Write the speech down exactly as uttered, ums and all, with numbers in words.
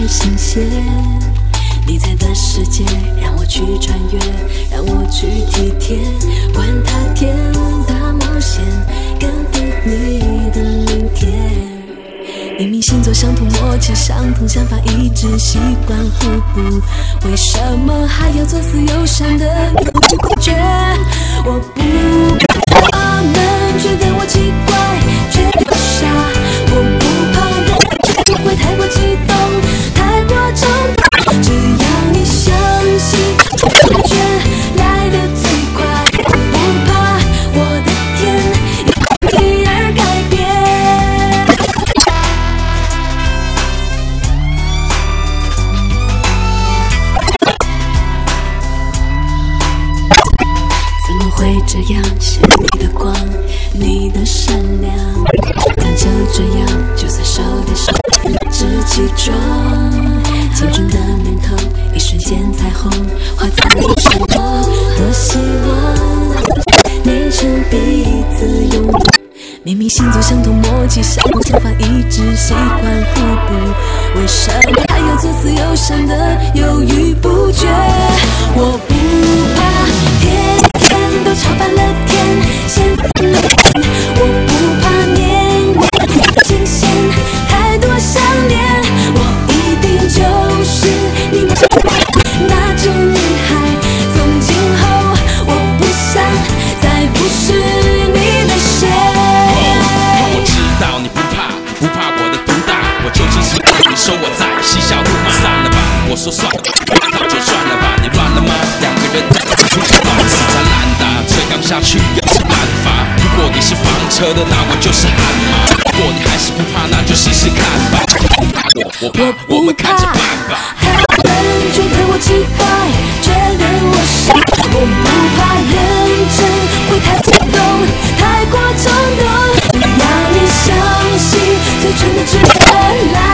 新鲜。你在的世界让我去穿越，让我去体贴，管他天大冒险，跟着你的明天。明明星座相同，默契相同，想法一致，习惯互补，为什么还要做似友善的犹豫不决？我不怕他们觉得我奇怪，觉得傻，我不怕人会太过激动，太过冲动，只要你相信，感觉来得最快。我不怕我的天因你而改变。怎么会这样？是你的光，你的善良，看就这样，就算手牵手，理直气壮。青春的念头，一瞬间彩虹画在你身旁。多希望你曾彼此拥抱。明明星座相同，默契相同，想法一致，习惯互补，为什么还要做似友善的犹豫不决？我不怕天天都吵翻了天，掀翻了天，我不怕年年新鲜，太多想念，我一定就是你那种女孩。从今后我不想再不是你的谁。 我知道你不怕，不怕我的独大，我就只是你说我在嬉笑怒骂。散了吧，我说算了吧，那就算了吧。你乱了吗？两个人在出去乱死缠烂打，这样下去也是办法。如果你是房车的，那我就是悍马。如果你还是不怕，那就试试看吧。我我怕，我们看着办吧。 他们觉得我奇怪，觉得我傻，我不怕认真会太激动，太过冲动，只要你相信，最纯的只有来。